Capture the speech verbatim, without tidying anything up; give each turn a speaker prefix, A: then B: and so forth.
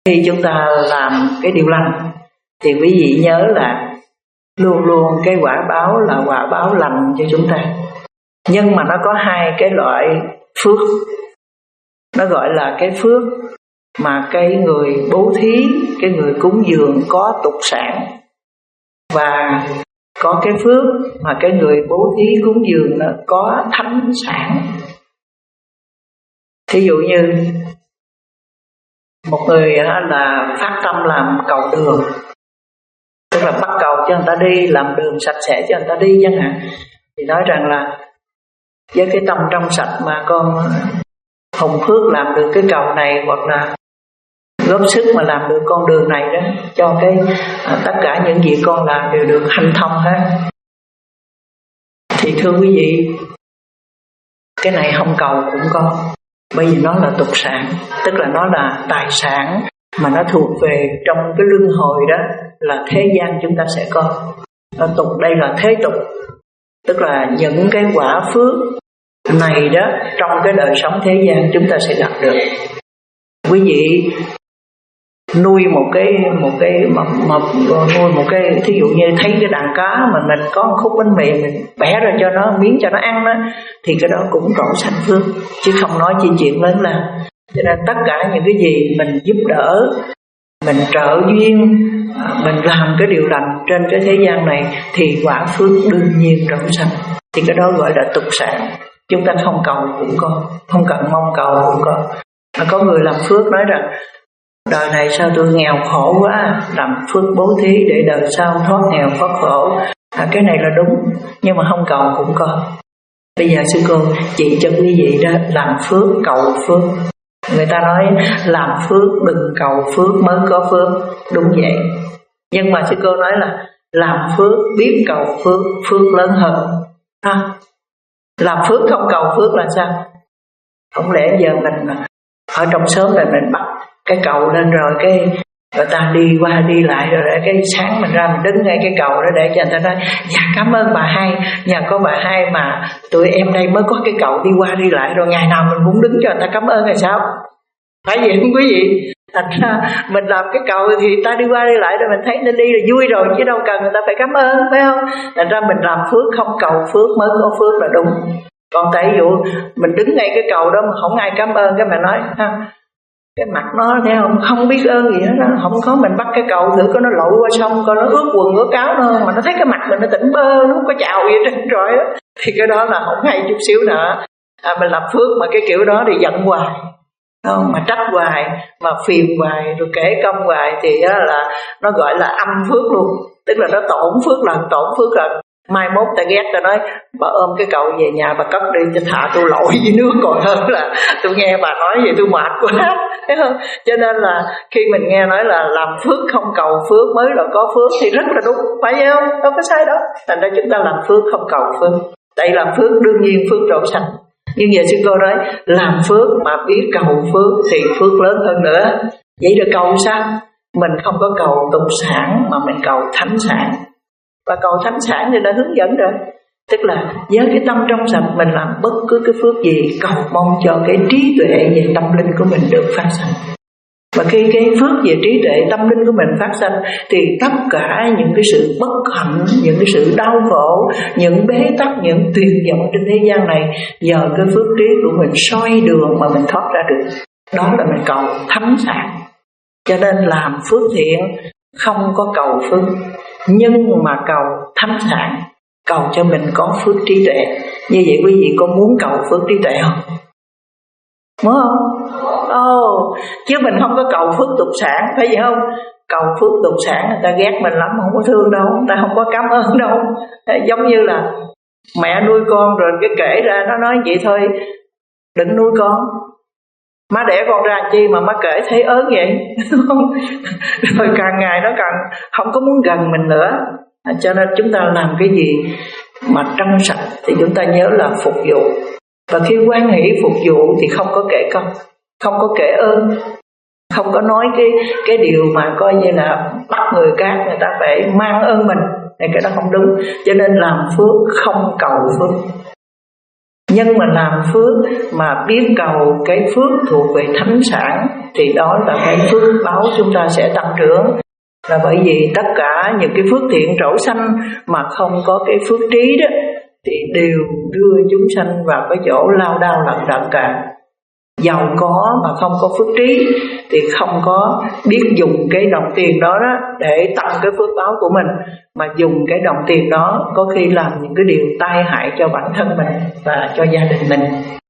A: Khi chúng ta làm cái điều lành thì quý vị nhớ là luôn luôn cái quả báo là quả báo lành cho chúng ta. Nhưng mà nó có hai cái loại phước. Nó gọi là cái phước mà cái người bố thí, cái người cúng dường có tục sản, và có cái phước mà cái người bố thí cúng dường nó có thánh sản. Thí dụ như một người là phát tâm làm cầu đường, tức là bắt cầu cho người ta đi, làm đường sạch sẽ cho người ta đi chẳng hạn, thì nói rằng là với cái tâm trong sạch mà con hồng phước làm được cái cầu này, hoặc là góp sức mà làm được con đường này đó, cho cái à, tất cả những gì con làm đều được hanh thông hết. Thì thưa quý vị, cái này không cầu cũng có, bởi vì nó là tục sản, tức là nó là tài sản mà nó thuộc về trong cái luân hồi đó, là thế gian chúng ta sẽ có. Nó tục đây là thế tục, tức là những cái quả phước này đó trong cái đời sống thế gian chúng ta sẽ gặp được. Quý vị nuôi một cái một cái mà, mà, nuôi một cái, thí dụ như thấy cái đàn cá mà mình có một khúc bánh mì mình bẻ ra cho nó miếng cho nó ăn đó, thì cái đó cũng trổ sanh phước, chứ không nói chi chuyện lớn là. Cho nên tất cả những cái gì mình giúp đỡ, mình trợ duyên, mình làm cái điều lành trên cái thế gian này thì quả phước đương nhiên trổ sanh. Thì cái đó gọi là tục sản. Chúng ta không cầu cũng có, không cần mong cầu cũng có. Mà có người làm phước nói rằng đời này sao tôi nghèo khổ quá, làm phước bố thí để đời sau thoát nghèo thoát khổ. À, cái này là đúng, nhưng mà không cầu cũng có. Bây giờ sư cô chỉ cho quý vị đó, làm phước cầu phước. Người ta nói làm phước đừng cầu phước mới có phước, đúng vậy. Nhưng mà sư cô nói là làm phước biết cầu phước, phước lớn hơn. À, làm phước không cầu phước là sao? Không lẽ giờ mình ở trong xóm này mình bắt cái cầu lên rồi cái người ta đi qua đi lại, rồi cái sáng mình ra mình đứng ngay cái cầu đó để cho người ta nói dạ cảm ơn bà hai, nhà có bà hai mà tụi em đây mới có cái cầu đi qua đi lại, rồi ngày nào mình cũng đứng cho người ta cảm ơn hay sao? Phải vậy không quý vị? Thành ra mình làm cái cầu thì người ta đi qua đi lại rồi mình thấy nên đi là vui rồi, chứ đâu cần người ta phải cảm ơn, phải không? Thành ra mình làm phước không cầu phước mới có phước là đúng. Còn tại dụ mình đứng ngay cái cầu đó mà không ai cảm ơn, cái mà nói ha, cái mặt nó thấy không, không biết ơn gì hết đó. Không có, mình bắt cái cầu thử có nó lội qua sông coi nó ướt quần ướt áo nó, mà nó thấy cái mặt mình nó tỉnh bơ, nó không có chào gì trên trọi đó, thì cái đó là không hay chút xíu nữa. À, mình làm phước mà cái kiểu đó thì giận hoài, không, mà trách hoài, mà phiền hoài, rồi kể công hoài thì đó là nó gọi là âm phước luôn, tức là nó tổn phước lần tổn phước lần. Mai mốt ta ghét ta nói bà ôm cái cậu về nhà bà cất đi cho thả tôi lội với nước, còn hơn là tôi nghe bà nói vậy tôi mệt quá, thấy không? Cho nên là khi mình nghe nói là làm phước không cầu phước mới là có phước thì rất là đúng, phải không? Đâu có sai đó. Thành ra chúng ta làm phước không cầu phước, tại làm phước đương nhiên phước trổ sanh. Nhưng giờ sư cô nói làm phước mà biết cầu phước thì phước lớn hơn nữa. Vậy được cầu sao? Mình không có cầu tục sản mà mình cầu thánh sản. Và cầu thánh sản thì đã hướng dẫn rồi, tức là với cái tâm trong sạch mình làm bất cứ cái phước gì cầu mong cho cái trí tuệ về tâm linh của mình được phát sanh. Và khi cái phước về trí tuệ tâm linh của mình phát sanh thì tất cả những cái sự bất hạnh, những cái sự đau khổ, những bế tắc, những tuyệt vọng trên thế gian này nhờ cái phước trí của mình soi đường mà mình thoát ra được. Đó là mình cầu thánh sản. Cho nên làm phước thiện không có cầu phước, nhưng mà cầu thánh sản, cầu cho mình có phước trí tuệ. Như vậy quý vị có muốn cầu phước trí tuệ không? Muốn không? Ồ, oh, chứ mình không có cầu phước tục sản, phải vậy không? Cầu phước tục sản người ta ghét mình lắm, không có thương đâu, người ta không có cảm ơn đâu. Giống như là mẹ nuôi con rồi cái kể ra nó nói vậy thôi, đừng nuôi con, má đẻ con ra chi mà má kể thấy ớn vậy. Rồi càng ngày nó càng không có muốn gần mình nữa. Cho nên chúng ta làm cái gì mà trong sạch thì chúng ta nhớ là phục vụ. Và khi quan hỷ phục vụ thì không có kể công, không có kể ơn, không có nói cái cái điều mà coi như là bắt người khác người ta phải mang ơn mình, thì cái đó không đúng. Cho nên làm phước không cầu phước. nhân mà làm phước mà biết cầu cái phước thuộc về thánh sản thì đó là cái phước báo chúng ta sẽ tăng trưởng. Là bởi vì tất cả những cái phước thiện trổ sanh mà không có cái phước trí đó thì đều đưa chúng sanh vào cái chỗ lao đao lận đận cả. Giàu có mà không có phước trí thì không có biết dùng cái đồng tiền đó, đó để tăng cái phước báo của mình, mà dùng cái đồng tiền đó có khi làm những cái điều tai hại cho bản thân mình và cho gia đình mình.